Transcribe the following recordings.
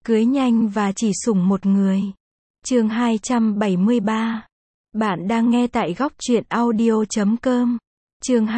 Cưới nhanh và chỉ sủng một người. Chương 273. Bạn đang nghe tại góc truyện audio.com. Chương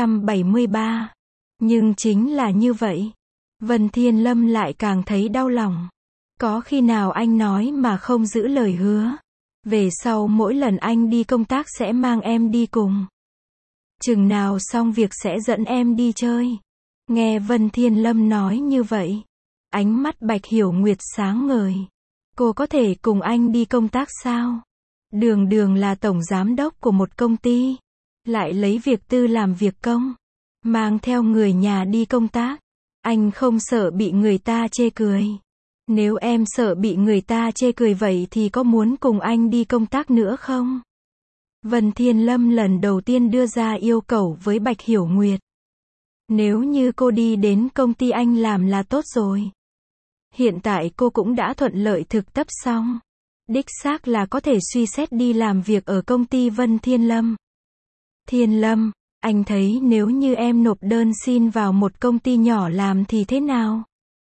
273. Nhưng chính là như vậy, Vân Thiên Lâm lại càng thấy đau lòng. Có khi nào anh nói mà không giữ lời hứa? Về sau mỗi lần anh đi công tác sẽ mang em đi cùng. Chừng nào xong việc sẽ dẫn em đi chơi. Nghe Vân Thiên Lâm nói như vậy, ánh mắt Bạch Hiểu Nguyệt sáng ngời. Cô có thể cùng anh đi công tác sao? Đường đường là tổng giám đốc của một công ty, lại lấy việc tư làm việc công, mang theo người nhà đi công tác. Anh không sợ bị người ta chê cười? Nếu em sợ bị người ta chê cười vậy thì có muốn cùng anh đi công tác nữa không? Vân Thiên Lâm lần đầu tiên đưa ra yêu cầu với Bạch Hiểu Nguyệt. Nếu như cô đi đến công ty anh làm là tốt rồi. Hiện tại cô cũng đã thuận lợi thực tập xong. Đích xác là có thể suy xét đi làm việc ở công ty Vân Thiên Lâm. Thiên Lâm, anh thấy nếu như em nộp đơn xin vào một công ty nhỏ làm thì thế nào?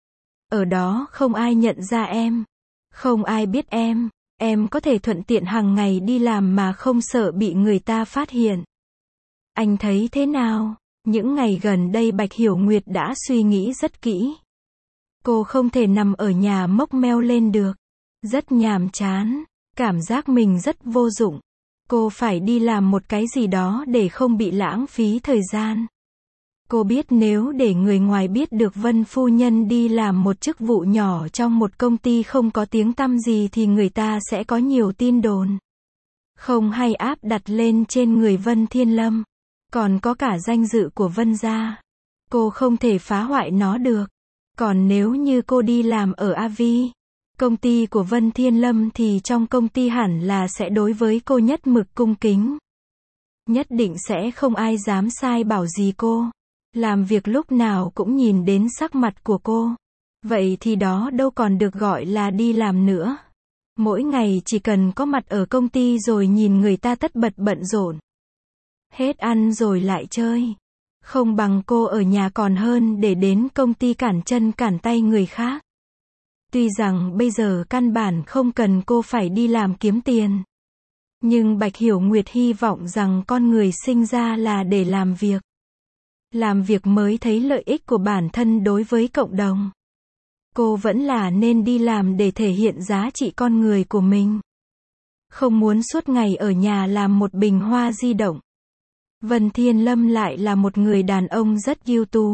Ở đó không ai nhận ra em, không ai biết em có thể thuận tiện hàng ngày đi làm mà không sợ bị người ta phát hiện. Anh thấy thế nào? Những ngày gần đây Bạch Hiểu Nguyệt đã suy nghĩ rất kỹ. Cô không thể nằm ở nhà mốc meo lên được. Rất nhàm chán, cảm giác mình rất vô dụng. Cô phải đi làm một cái gì đó để không bị lãng phí thời gian. Cô biết nếu để người ngoài biết được Vân phu nhân đi làm một chức vụ nhỏ trong một công ty không có tiếng tăm gì thì người ta sẽ có nhiều tin đồn. Không hay áp đặt lên trên người Vân Thiên Lâm. Còn có cả danh dự của Vân gia. Cô không thể phá hoại nó được. Còn nếu như cô đi làm ở AVI, công ty của Vân Thiên Lâm thì trong công ty hẳn là sẽ đối với cô nhất mực cung kính. Nhất định sẽ không ai dám sai bảo gì cô. Làm việc lúc nào cũng nhìn đến sắc mặt của cô. Vậy thì đó đâu còn được gọi là đi làm nữa. Mỗi ngày chỉ cần có mặt ở công ty rồi nhìn người ta tất bật bận rộn. Hết ăn rồi lại chơi. Không bằng cô ở nhà còn hơn để đến công ty cản chân cản tay người khác. Tuy rằng bây giờ căn bản không cần cô phải đi làm kiếm tiền. Nhưng Bạch Hiểu Nguyệt hy vọng rằng con người sinh ra là để làm việc. Làm việc mới thấy lợi ích của bản thân đối với cộng đồng. Cô vẫn là nên đi làm để thể hiện giá trị con người của mình. Không muốn suốt ngày ở nhà làm một bình hoa di động. Vân Thiên Lâm lại là một người đàn ông rất ưu tú.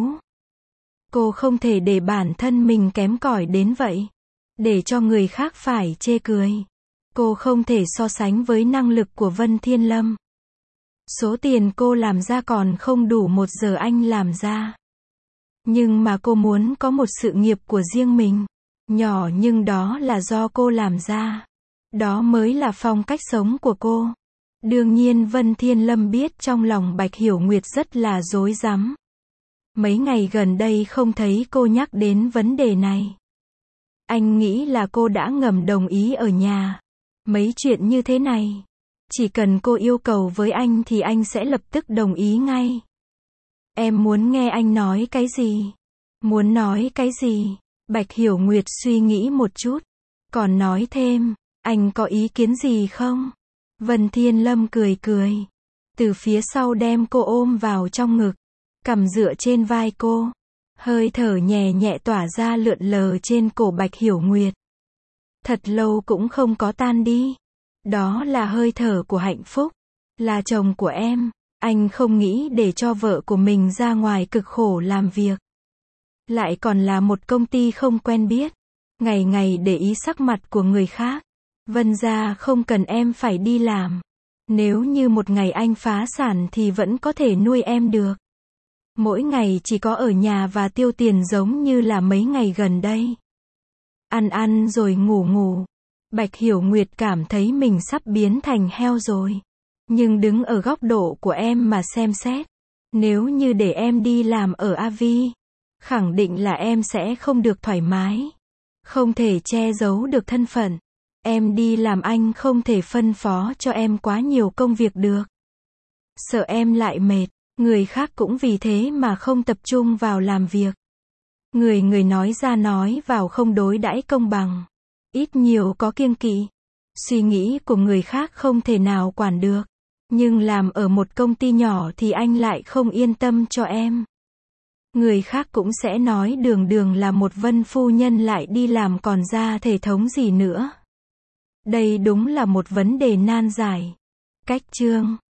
Cô không thể để bản thân mình kém cỏi đến vậy. Để cho người khác phải chê cười. Cô không thể so sánh với năng lực của Vân Thiên Lâm. Số tiền cô làm ra còn không đủ 1 giờ anh làm ra. Nhưng mà cô muốn có một sự nghiệp của riêng mình. Nhỏ nhưng đó là do cô làm ra. Đó mới là phong cách sống của cô. Đương nhiên Vân Thiên Lâm biết trong lòng Bạch Hiểu Nguyệt rất là rối rắm. Mấy ngày gần đây không thấy cô nhắc đến vấn đề này. Anh nghĩ là cô đã ngầm đồng ý ở nhà. Mấy chuyện như thế này, chỉ cần cô yêu cầu với anh thì anh sẽ lập tức đồng ý ngay. Em muốn nghe anh nói cái gì? Muốn nói cái gì? Bạch Hiểu Nguyệt suy nghĩ một chút. Còn nói thêm, anh có ý kiến gì không? Vân Thiên Lâm cười cười. Từ phía sau đem cô ôm vào trong ngực. Cằm dựa trên vai cô. Hơi thở nhẹ nhẹ tỏa ra lượn lờ trên cổ Bạch Hiểu Nguyệt. Thật lâu cũng không có tan đi. Đó là hơi thở của hạnh phúc. Là chồng của em. Anh không nghĩ để cho vợ của mình ra ngoài cực khổ làm việc. Lại còn là một công ty không quen biết. Ngày ngày để ý sắc mặt của người khác. Vân gia không cần em phải đi làm. Nếu như một ngày anh phá sản thì vẫn có thể nuôi em được. Mỗi ngày chỉ có ở nhà và tiêu tiền giống như là mấy ngày gần đây. Ăn rồi ngủ ngủ. Bạch Hiểu Nguyệt cảm thấy mình sắp biến thành heo rồi. Nhưng đứng ở góc độ của em mà xem xét. Nếu như để em đi làm ở AVI, khẳng định là em sẽ không được thoải mái. Không thể che giấu được thân phận. Em đi làm anh không thể phân phó cho em quá nhiều công việc được. Sợ em lại mệt. Người khác cũng vì thế mà không tập trung vào làm việc. Người người nói ra nói vào không đối đãi công bằng. Ít nhiều có kiêng kỵ. Suy nghĩ của người khác không thể nào quản được. Nhưng làm ở một công ty nhỏ thì anh lại không yên tâm cho em. Người khác cũng sẽ nói đường đường là một Vân phu nhân lại đi làm còn ra thể thống gì nữa. Đây đúng là một vấn đề nan giải. Cách chương